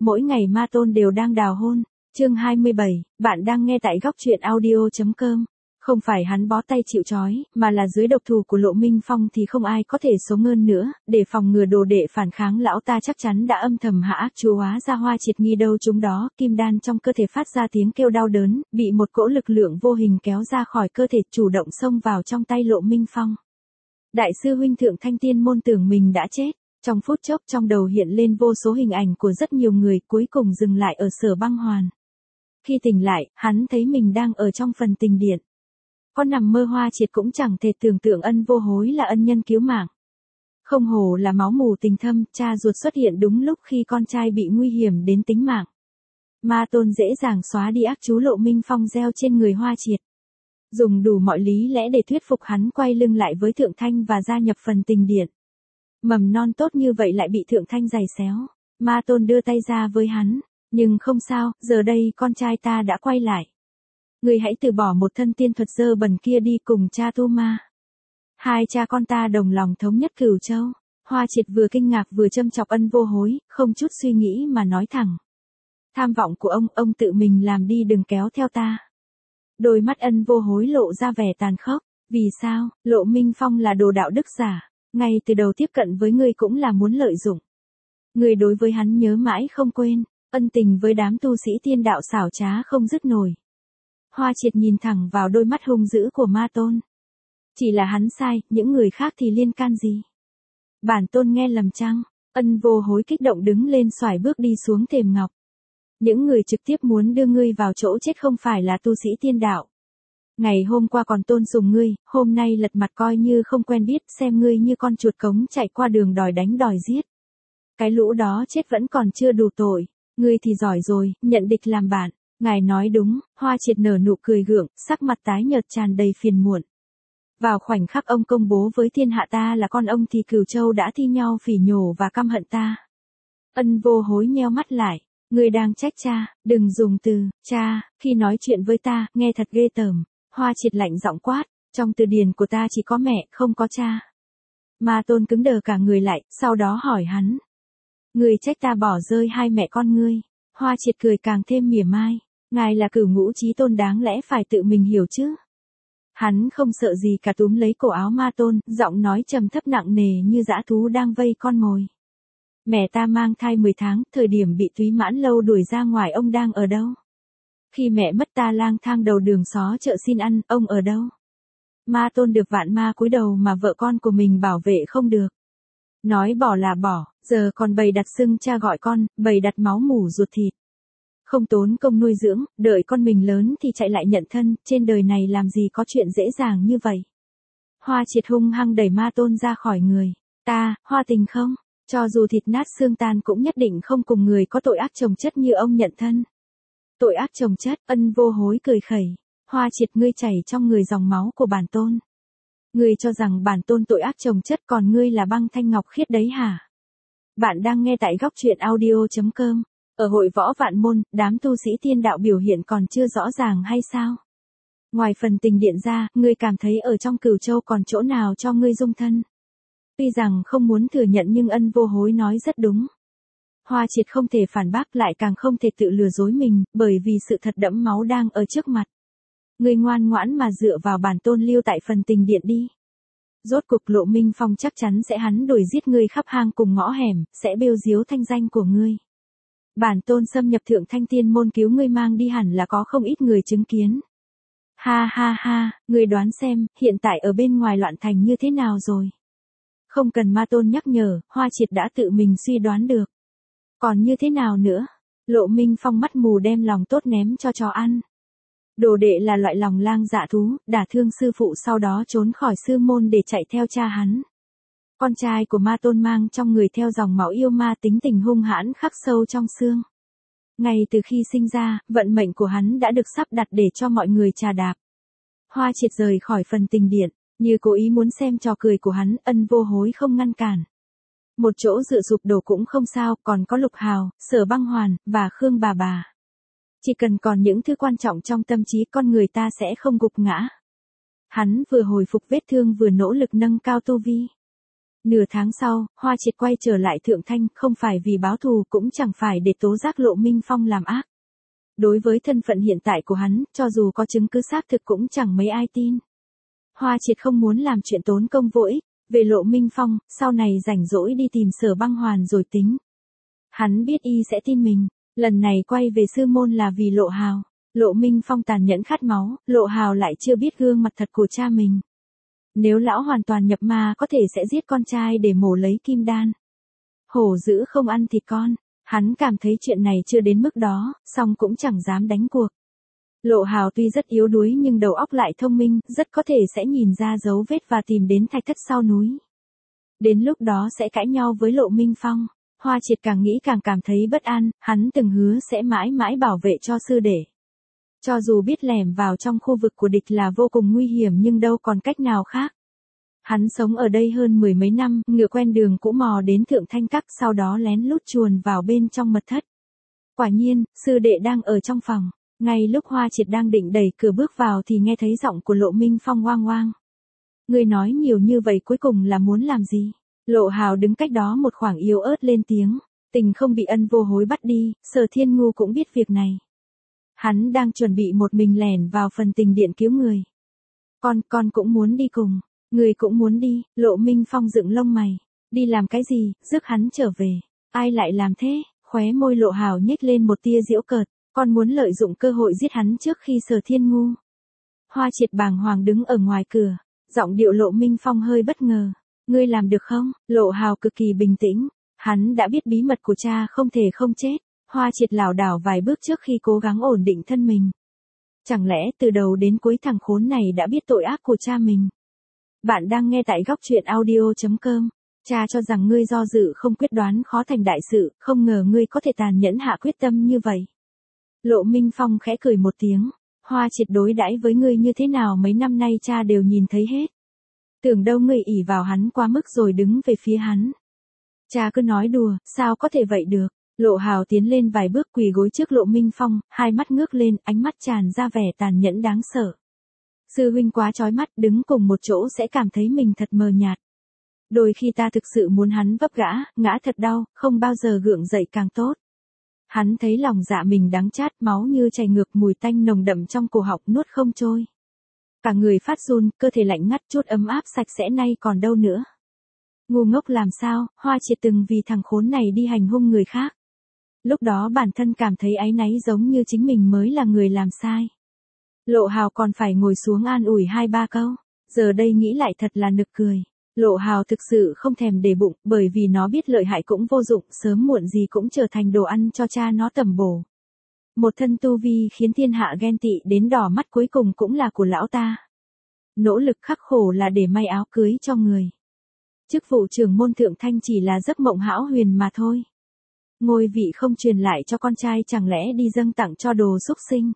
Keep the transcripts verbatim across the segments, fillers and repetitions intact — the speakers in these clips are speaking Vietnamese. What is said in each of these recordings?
mỗi ngày ma tôn đều đang đào hôn. Chương hai mươi bảy, bạn đang nghe tại góc truyện audio chấm com. Không phải hắn bó tay chịu trói, mà là dưới độc thủ của Lộ Minh Phong thì không ai có thể sống hơn nữa, để phòng ngừa đồ đệ phản kháng lão ta chắc chắn đã âm thầm hạ ác chú hóa ra Hoa Triệt nghi đâu chúng đó, kim đan trong cơ thể phát ra tiếng kêu đau đớn, bị một cỗ lực lượng vô hình kéo ra khỏi cơ thể chủ động xông vào trong tay Lộ Minh Phong. Đại sư huynh Thượng Thanh Tiên môn tưởng mình đã chết, trong phút chốc trong đầu hiện lên vô số hình ảnh của rất nhiều người cuối cùng dừng lại ở Sở Băng Hoàn. Khi tỉnh lại, hắn thấy mình đang ở trong phần tình điện. Có nằm mơ Hoa Triệt cũng chẳng thể tưởng tượng Ân Vô Hối là ân nhân cứu mạng. Không hổ là máu mù tình thâm, cha ruột xuất hiện đúng lúc khi con trai bị nguy hiểm đến tính mạng. Ma tôn dễ dàng xóa đi ác chú Lộ Minh Phong gieo trên người Hoa Triệt. Dùng đủ mọi lý lẽ để thuyết phục hắn quay lưng lại với Thượng Thanh và gia nhập phần tình điện. Mầm non tốt như vậy lại bị Thượng Thanh giày xéo. Ma tôn đưa tay ra với hắn. Nhưng không sao, giờ đây con trai ta đã quay lại. Ngươi hãy từ bỏ một thân tiên thuật dơ bẩn kia đi cùng cha tu ma. Hai cha con ta đồng lòng thống nhất Cửu Châu. Hoa Triệt vừa kinh ngạc vừa châm chọc Ân Vô Hối, không chút suy nghĩ mà nói thẳng. Tham vọng của ông, ông tự mình làm đi đừng kéo theo ta. Đôi mắt Ân Vô Hối lộ ra vẻ tàn khốc. Vì sao? Lộ Minh Phong là đồ đạo đức giả. Ngay từ đầu tiếp cận với ngươi cũng là muốn lợi dụng. Ngươi đối với hắn nhớ mãi không quên. Ân tình với đám tu sĩ tiên đạo xảo trá không dứt nổi. Hoa Triệt nhìn thẳng vào đôi mắt hung dữ của ma tôn. Chỉ là hắn sai, những người khác thì liên can gì? Bản tôn nghe lầm chăng? Ân Vô Hối kích động đứng lên xoải bước đi xuống thềm ngọc. Những người trực tiếp muốn đưa ngươi vào chỗ chết không phải là tu sĩ tiên đạo. Ngày hôm qua còn tôn sùng ngươi, hôm nay lật mặt coi như không quen biết, xem ngươi như con chuột cống chạy qua đường đòi đánh đòi giết. Cái lũ đó chết vẫn còn chưa đủ tội. Ngươi thì giỏi rồi, nhận địch làm bạn. Ngài nói đúng. Hoa Triệt nở nụ cười gượng, sắc mặt tái nhợt tràn đầy phiền muộn. Vào khoảnh khắc ông công bố với thiên hạ ta là con ông thì Cửu Châu đã thi nhau phỉ nhổ và căm hận ta. Ân Vô Hối nheo mắt lại. Ngươi đang trách cha, đừng dùng từ cha khi nói chuyện với ta, nghe thật ghê tởm. Hoa Triệt lạnh giọng quát, trong từ điển của ta chỉ có mẹ, không có cha. Ma tôn cứng đờ cả người lại, sau đó hỏi hắn. Ngươi trách ta bỏ rơi hai mẹ con ngươi. Hoa Triệt cười càng thêm mỉa mai. Ngài là Cửu Ngũ Chí Tôn đáng lẽ phải tự mình hiểu chứ. Hắn không sợ gì cả túm lấy cổ áo ma tôn, giọng nói trầm thấp nặng nề như dã thú đang vây con mồi. Mẹ ta mang thai mười tháng, thời điểm bị Túy Mãn Lâu đuổi ra ngoài ông đang ở đâu? Khi mẹ mất ta lang thang đầu đường xó chợ xin ăn, ông ở đâu? Ma tôn được vạn ma cúi đầu mà vợ con của mình bảo vệ không được. Nói bỏ là bỏ, giờ còn bày đặt xưng cha gọi con, bày đặt máu mủ ruột thịt. Không tốn công nuôi dưỡng, đợi con mình lớn thì chạy lại nhận thân, trên đời này làm gì có chuyện dễ dàng như vậy. Hoa Triệt hung hăng đẩy ma tôn ra khỏi người. Ta, Hoa Tình không, cho dù thịt nát xương tan cũng nhất định không cùng người có tội ác chồng chất như ông nhận thân. Tội ác chồng chất, Ân Vô Hối cười khẩy. Hoa Triệt ngươi chảy trong người dòng máu của bản tôn. Ngươi cho rằng bản tôn tội ác chồng chất còn ngươi là băng thanh ngọc khiết đấy hả? Bạn đang nghe tại góc truyện audio chấm com. Ở hội võ vạn môn, đám tu sĩ tiên đạo biểu hiện còn chưa rõ ràng hay sao? Ngoài phần tình điện ra, ngươi cảm thấy ở trong Cửu Châu còn chỗ nào cho ngươi dung thân? Tuy rằng không muốn thừa nhận nhưng Ân Vô Hối nói rất đúng. Hoa Triệt không thể phản bác lại càng không thể tự lừa dối mình, bởi vì sự thật đẫm máu đang ở trước mặt. Ngươi ngoan ngoãn mà dựa vào bản tôn lưu tại phần tình điện đi. Rốt cuộc Lộ Minh Phong chắc chắn sẽ hắn đuổi giết ngươi khắp hang cùng ngõ hẻm, sẽ bêu diếu thanh danh của ngươi. Bản tôn xâm nhập Thượng Thanh Tiên môn cứu ngươi mang đi hẳn là có không ít người chứng kiến. Ha ha ha, ngươi đoán xem, hiện tại ở bên ngoài loạn thành như thế nào rồi? Không cần ma tôn nhắc nhở, Hoa Triệt đã tự mình suy đoán được. Còn như thế nào nữa? Lộ Minh Phong mắt mù đem lòng tốt ném cho chó ăn. Đồ đệ là loại lòng lang dạ thú, đả thương sư phụ sau đó trốn khỏi sư môn để chạy theo cha hắn. Con trai của ma tôn mang trong người theo dòng máu yêu ma tính tình hung hãn khắc sâu trong xương. Ngay từ khi sinh ra, vận mệnh của hắn đã được sắp đặt để cho mọi người trà đạp. Hoa Triệt rời khỏi phần tình điện, như cố ý muốn xem trò cười của hắn, Ân Vô Hối không ngăn cản. Một chỗ dựa sụp đổ cũng không sao, còn có Lục Hào, Sở Băng Hoàn, và Khương bà bà. Chỉ cần còn những thứ quan trọng trong tâm trí con người ta sẽ không gục ngã. Hắn vừa hồi phục vết thương vừa nỗ lực nâng cao tu vi. Nửa tháng sau, Hoa Triệt quay trở lại Thượng Thanh, không phải vì báo thù cũng chẳng phải để tố giác Lộ Minh Phong làm ác. Đối với thân phận hiện tại của hắn, cho dù có chứng cứ xác thực cũng chẳng mấy ai tin. Hoa Triệt không muốn làm chuyện tốn công vô ích, về Lộ Minh Phong, sau này rảnh rỗi đi tìm Sở Băng Hoàn rồi tính. Hắn biết y sẽ tin mình, lần này quay về sư môn là vì Lộ Hào. Lộ Minh Phong tàn nhẫn khát máu, Lộ Hào lại chưa biết gương mặt thật của cha mình. Nếu lão hoàn toàn nhập ma có thể sẽ giết con trai để mổ lấy kim đan. Hổ dữ không ăn thịt con, hắn cảm thấy chuyện này chưa đến mức đó, song cũng chẳng dám đánh cuộc. Lộ Hào tuy rất yếu đuối nhưng đầu óc lại thông minh, rất có thể sẽ nhìn ra dấu vết và tìm đến thạch thất sau núi. Đến lúc đó sẽ cãi nhau với Lộ Minh Phong. Hoa Triệt càng nghĩ càng cảm thấy bất an, hắn từng hứa sẽ mãi mãi bảo vệ cho sư đệ. Cho dù biết lẻm vào trong khu vực của địch là vô cùng nguy hiểm nhưng đâu còn cách nào khác. Hắn sống ở đây hơn mười mấy năm, ngựa quen đường cũ mò đến Thượng Thanh Các, sau đó lén lút chuồn vào bên trong mật thất. Quả nhiên, sư đệ đang ở trong phòng. Ngay lúc Hoa Triệt đang định đẩy cửa bước vào thì nghe thấy giọng của Lộ Minh Phong oang oang. Người nói nhiều như vậy cuối cùng là muốn làm gì? Lộ Hào đứng cách đó một khoảng yếu ớt lên tiếng. Tình không bị ân vô hối bắt đi, Sở Thiên Ngu cũng biết việc này. Hắn đang chuẩn bị một mình lẻn vào phần tình điện cứu người. Con, con cũng muốn đi cùng. Người cũng muốn đi, Lộ Minh Phong dựng lông mày. Đi làm cái gì, rước hắn trở về. Ai lại làm thế? Khóe môi Lộ Hào nhếch lên một tia giễu cợt. Con muốn lợi dụng cơ hội giết hắn trước khi Sở Thiên Ngu. Hoa Triệt bàng hoàng đứng ở ngoài cửa. Giọng điệu Lộ Minh Phong hơi bất ngờ. Ngươi làm được không? Lộ Hào cực kỳ bình tĩnh. Hắn đã biết bí mật của cha không thể không chết. Hoa Triệt lảo đảo vài bước trước khi cố gắng ổn định thân mình. Chẳng lẽ từ đầu đến cuối thằng khốn này đã biết tội ác của cha mình? Bạn đang nghe tại góc truyện audio chấm com. Cha cho rằng ngươi do dự không quyết đoán khó thành đại sự, không ngờ ngươi có thể tàn nhẫn hạ quyết tâm như vậy. Lộ Minh Phong khẽ cười một tiếng. Hoa Triệt đối đãi với ngươi như thế nào mấy năm nay cha đều nhìn thấy hết. Tưởng đâu ngươi ỷ vào hắn quá mức rồi đứng về phía hắn. Cha cứ nói đùa, sao có thể vậy được? Lộ Hào tiến lên vài bước quỳ gối trước Lộ Minh Phong, hai mắt ngước lên, ánh mắt tràn ra vẻ tàn nhẫn đáng sợ. Sư huynh quá chói mắt, đứng cùng một chỗ sẽ cảm thấy mình thật mờ nhạt. Đôi khi ta thực sự muốn hắn vấp gã, ngã thật đau, không bao giờ gượng dậy càng tốt. Hắn thấy lòng dạ mình đắng chát, máu như chảy ngược, mùi tanh nồng đậm trong cổ họng nuốt không trôi. Cả người phát run, cơ thể lạnh ngắt, chút ấm áp sạch sẽ nay còn đâu nữa. Ngu ngốc làm sao, Hoa Triệt từng vì thằng khốn này đi hành hung người khác. Lúc đó bản thân cảm thấy áy náy giống như chính mình mới là người làm sai. Lộ Hào còn phải ngồi xuống an ủi hai ba câu. Giờ đây nghĩ lại thật là nực cười. Lộ Hào thực sự không thèm để bụng, bởi vì nó biết lợi hại cũng vô dụng, sớm muộn gì cũng trở thành đồ ăn cho cha nó tẩm bổ. Một thân tu vi khiến thiên hạ ghen tị đến đỏ mắt cuối cùng cũng là của lão ta. Nỗ lực khắc khổ là để may áo cưới cho người. Chức vụ trưởng môn Thượng Thanh chỉ là giấc mộng hão huyền mà thôi. Ngôi vị không truyền lại cho con trai chẳng lẽ đi dâng tặng cho đồ xúc sinh.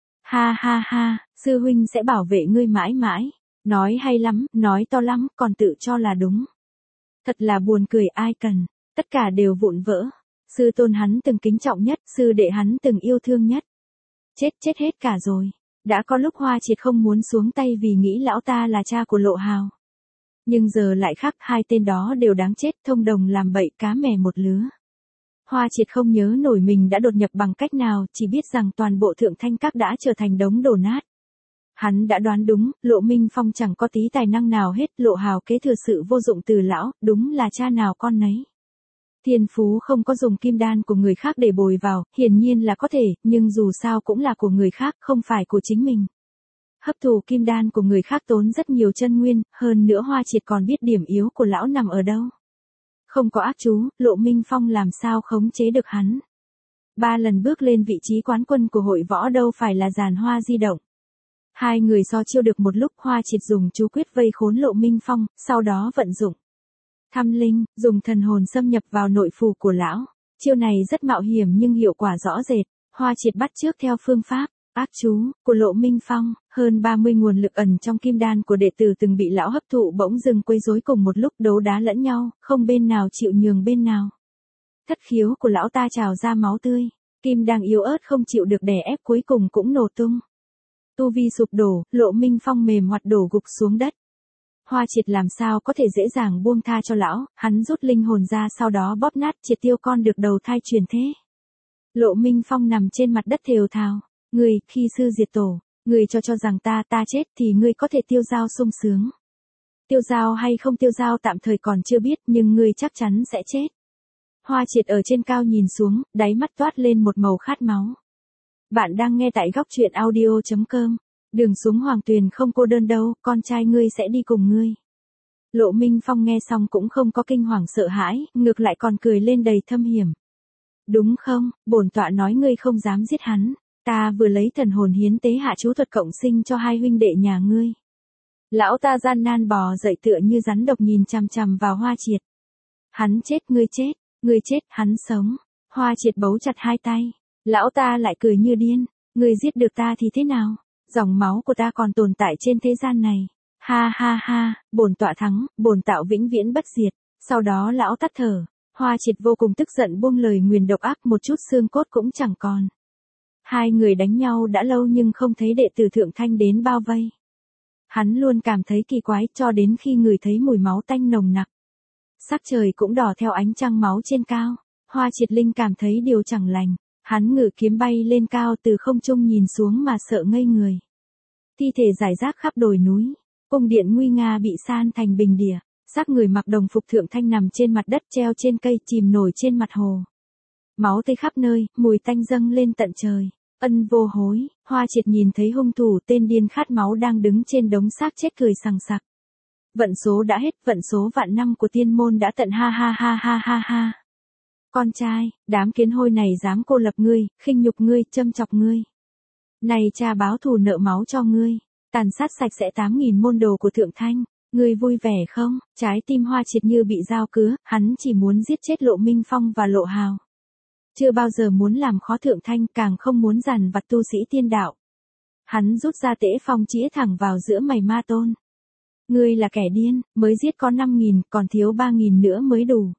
Ha ha ha, sư huynh sẽ bảo vệ ngươi mãi mãi. Nói hay lắm, nói to lắm, còn tự cho là đúng. Thật là buồn cười, ai cần, tất cả đều vụn vỡ. Sư tôn hắn từng kính trọng nhất, sư đệ hắn từng yêu thương nhất. Chết chết hết cả rồi. Đã có lúc Hoa Triệt không muốn xuống tay vì nghĩ lão ta là cha của Lộ Hào. Nhưng giờ lại khác, hai tên đó đều đáng chết, thông đồng làm bậy, cá mè một lứa. Hoa Triệt không nhớ nổi mình đã đột nhập bằng cách nào, chỉ biết rằng toàn bộ Thượng Thanh Các đã trở thành đống đổ nát. Hắn đã đoán đúng, Lộ Minh Phong chẳng có tí tài năng nào hết, Lộ Hào kế thừa sự vô dụng từ lão, đúng là cha nào con nấy. Thiên phú không có dùng kim đan của người khác để bồi vào, hiển nhiên là có thể, nhưng dù sao cũng là của người khác, không phải của chính mình. Hấp thụ kim đan của người khác tốn rất nhiều chân nguyên, hơn nữa Hoa Triệt còn biết điểm yếu của lão nằm ở đâu. Không có ác chú, Lộ Minh Phong làm sao khống chế được hắn. Ba lần bước lên vị trí quán quân của hội võ đâu phải là giàn hoa di động. Hai người so chiêu được một lúc, Hoa Triệt dùng chú quyết vây khốn Lộ Minh Phong, sau đó vận dụng thăm linh, dùng thần hồn xâm nhập vào nội phủ của lão. Chiêu này rất mạo hiểm nhưng hiệu quả rõ rệt. Hoa Triệt bắt chước theo phương pháp ác chú của Lộ Minh Phong, hơn ba mươi nguồn lực ẩn trong kim đan của đệ tử từng bị lão hấp thụ bỗng dưng quấy rối cùng một lúc, đấu đá lẫn nhau, không bên nào chịu nhường bên nào. Thất khiếu của lão ta trào ra máu tươi, kim đang yếu ớt không chịu được đè ép cuối cùng cũng nổ tung. Tu vi sụp đổ, Lộ Minh Phong mềm hoạt đổ gục xuống đất. Hoa Triệt làm sao có thể dễ dàng buông tha cho lão, hắn rút linh hồn ra sau đó bóp nát triệt tiêu con được đầu thai truyền thế. Lộ Minh Phong nằm trên mặt đất thều thào, người, khi sư diệt tổ, người cho cho rằng ta ta chết thì ngươi có thể tiêu dao sung sướng. Tiêu dao hay không tiêu dao tạm thời còn chưa biết nhưng ngươi chắc chắn sẽ chết. Hoa Triệt ở trên cao nhìn xuống, đáy mắt toát lên một màu khát máu. Bạn đang nghe tại góc truyện audio chấm com. Đường xuống Hoàng Tuyền không cô đơn đâu, con trai ngươi sẽ đi cùng ngươi. Lộ Minh Phong nghe xong cũng không có kinh hoàng sợ hãi, ngược lại còn cười lên đầy thâm hiểm. Đúng không, bổn tọa nói ngươi không dám giết hắn, ta vừa lấy thần hồn hiến tế hạ chú thuật cộng sinh cho hai huynh đệ nhà ngươi. Lão ta gian nan bò dậy tựa như rắn độc nhìn chằm chằm vào Hoa Triệt. Hắn chết ngươi chết, ngươi chết, hắn sống. Hoa Triệt bấu chặt hai tay. Lão ta lại cười như điên, ngươi giết được ta thì thế nào? Dòng máu của ta còn tồn tại trên thế gian này. Ha ha ha, bổn tọa thắng, bổn tạo vĩnh viễn bất diệt. Sau đó lão tắt thở. Hoa Triệt vô cùng tức giận buông lời nguyền độc ác, một chút xương cốt cũng chẳng còn. Hai người đánh nhau đã lâu nhưng không thấy đệ tử Thượng Thanh đến bao vây. Hắn luôn cảm thấy kỳ quái cho đến khi ngửi thấy mùi máu tanh nồng nặc. Sắc trời cũng đỏ theo ánh trăng máu trên cao. Hoa Triệt Linh cảm thấy điều chẳng lành. Hắn ngự kiếm bay lên cao từ không trung nhìn xuống mà sợ ngây người. Thi thể rải rác khắp đồi núi. Cung điện nguy nga bị san thành bình địa. Xác người mặc đồng phục Thượng Thanh nằm trên mặt đất treo trên cây chìm nổi trên mặt hồ. Máu tươi khắp nơi, mùi tanh dâng lên tận trời. Ân vô hối, Hoa Triệt nhìn thấy hung thủ tên điên khát máu đang đứng trên đống xác chết cười sằng sặc. Vận số đã hết, vận số vạn năm của tiên môn đã tận ha ha ha ha ha ha. Con trai, đám kiến hôi này dám cô lập ngươi, khinh nhục ngươi, châm chọc ngươi. Này cha báo thù nợ máu cho ngươi, tàn sát sạch sẽ tám nghìn môn đồ của Thượng Thanh, ngươi vui vẻ không? Trái tim Hoa Triệt như bị dao cứa, hắn chỉ muốn giết chết Lộ Minh Phong và Lộ Hào. Chưa bao giờ muốn làm khó Thượng Thanh, càng không muốn dằn vặt tu sĩ tiên đạo. Hắn rút ra tễ phong chĩa thẳng vào giữa mày Ma Tôn. Ngươi là kẻ điên, mới giết có năm nghìn, còn thiếu ba nghìn nữa mới đủ.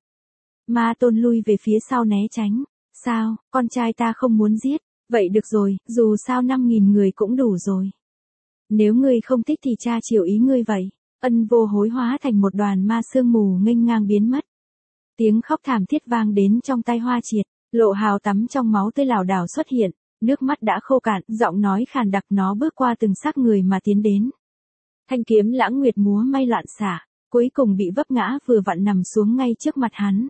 Ma Tôn lui về phía sau né tránh. Sao, con trai ta không muốn giết, vậy được rồi, dù sao năm nghìn người cũng đủ rồi. Nếu ngươi không thích thì cha chiều ý ngươi vậy. Ân vô hối hóa thành một đoàn ma sương mù nghênh ngang biến mất. Tiếng khóc thảm thiết vang đến trong tai Hoa Triệt. Lộ Hào tắm trong máu tươi lảo đảo xuất hiện, nước mắt đã khô cạn, giọng nói khàn đặc nó bước qua từng xác người mà tiến đến. Thanh kiếm Lãng Nguyệt múa may loạn xả, cuối cùng bị vấp ngã vừa vặn nằm xuống ngay trước mặt hắn.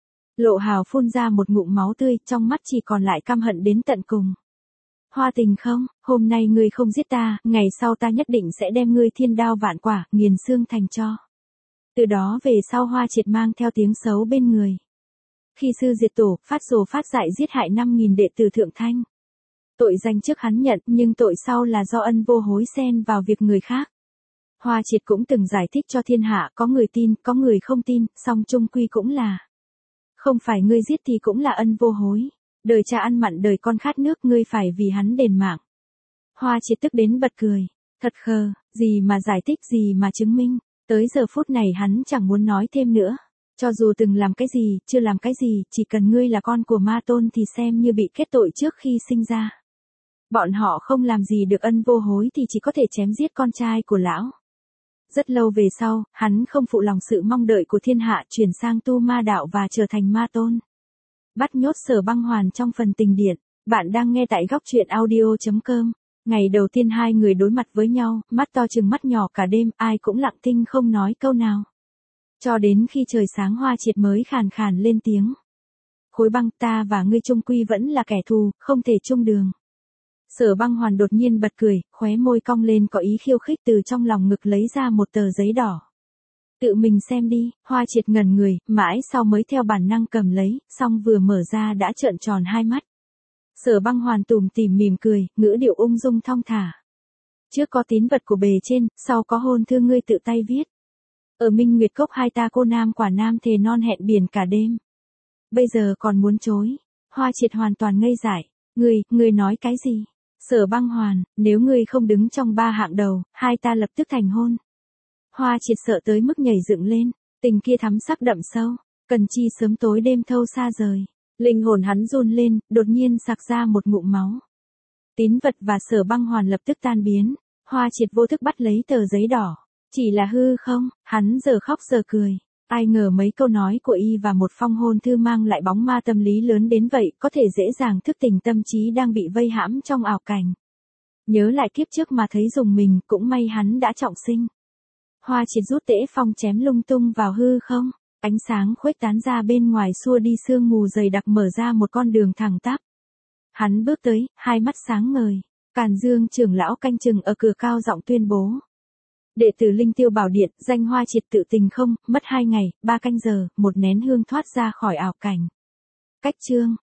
Lộ Hào phun ra một ngụm máu tươi, trong mắt chỉ còn lại căm hận đến tận cùng. Hoa Tình không, hôm nay ngươi không giết ta, ngày sau ta nhất định sẽ đem ngươi thiên đao vạn quả, nghiền xương thành tro. Từ đó về sau Hoa Triệt mang theo tiếng xấu bên người. Khi sư diệt tổ, phát rồ phát dại giết hại năm nghìn đệ tử Thượng Thanh. Tội danh trước hắn nhận, nhưng tội sau là do ân vô hối xen vào việc người khác. Hoa Triệt cũng từng giải thích cho thiên hạ, có người tin, có người không tin, song chung quy cũng là. Không phải ngươi giết thì cũng là ân vô hối. Đời cha ăn mặn đời con khát nước, ngươi phải vì hắn đền mạng. Hoa Triệt tức đến bật cười. Thật khờ, gì mà giải thích, gì mà chứng minh. Tới giờ phút này hắn chẳng muốn nói thêm nữa. Cho dù từng làm cái gì, chưa làm cái gì, chỉ cần ngươi là con của Ma Tôn thì xem như bị kết tội trước khi sinh ra. Bọn họ không làm gì được ân vô hối thì chỉ có thể chém giết con trai của lão. Rất lâu về sau, hắn không phụ lòng sự mong đợi của thiên hạ chuyển sang tu ma đạo và trở thành Ma Tôn. Bắt nhốt Sở Băng Hoàn trong phần tình điển. Bạn đang nghe tại góc truyện audio chấm com. Ngày đầu tiên hai người đối mặt với nhau, mắt to chừng mắt nhỏ cả đêm, ai cũng lặng thinh không nói câu nào. Cho đến khi trời sáng Hoa Triệt mới khàn khàn lên tiếng. Khối Băng, ta và ngươi chung quy vẫn là kẻ thù, không thể chung đường. Sở Băng Hoàn đột nhiên bật cười, khóe môi cong lên có ý khiêu khích, từ trong lòng ngực lấy ra một tờ giấy đỏ. Tự mình xem đi. Hoa Triệt ngẩn người, mãi sau mới theo bản năng cầm lấy, xong vừa mở ra đã trợn tròn hai mắt. Sở Băng Hoàn tủm tỉm mỉm cười, ngữ điệu ung dung thong thả. Trước có tín vật của bề trên, sau có hôn thư ngươi tự tay viết. Ở Minh Nguyệt Cốc hai ta cô nam quả nam thề non hẹn biển cả đêm. Bây giờ còn muốn chối. Hoa Triệt hoàn toàn ngây dại. Ngươi, ngươi nói cái gì? Sở Băng Hoàn, nếu ngươi không đứng trong ba hạng đầu, hai ta lập tức thành hôn. Hoa Triệt sợ tới mức nhảy dựng lên, tình kia thắm sắc đậm sâu, cần chi sớm tối đêm thâu xa rời. Linh hồn hắn run lên, đột nhiên sặc ra một ngụm máu. Tín vật và Sở Băng Hoàn lập tức tan biến. Hoa Triệt vô thức bắt lấy tờ giấy đỏ. Chỉ là hư không, hắn giờ khóc giờ cười. Ai ngờ mấy câu nói của y và một phong hôn thư mang lại bóng ma tâm lý lớn đến vậy, có thể dễ dàng thức tỉnh tâm trí đang bị vây hãm trong ảo cảnh. Nhớ lại kiếp trước mà thấy dùng mình, cũng may hắn đã trọng sinh. Hoa Triệt rút tễ phong chém lung tung vào hư không, ánh sáng khuếch tán ra bên ngoài xua đi sương mù dày đặc, mở ra một con đường thẳng tắp. Hắn bước tới, hai mắt sáng ngời. Càn Dương trưởng lão canh chừng ở cửa cao giọng tuyên bố. Đệ tử Linh Tiêu Bảo Điện, danh Hoa Triệt tự tình không, mất hai ngày, ba canh giờ, một nén hương thoát ra khỏi ảo cảnh. Cách chương.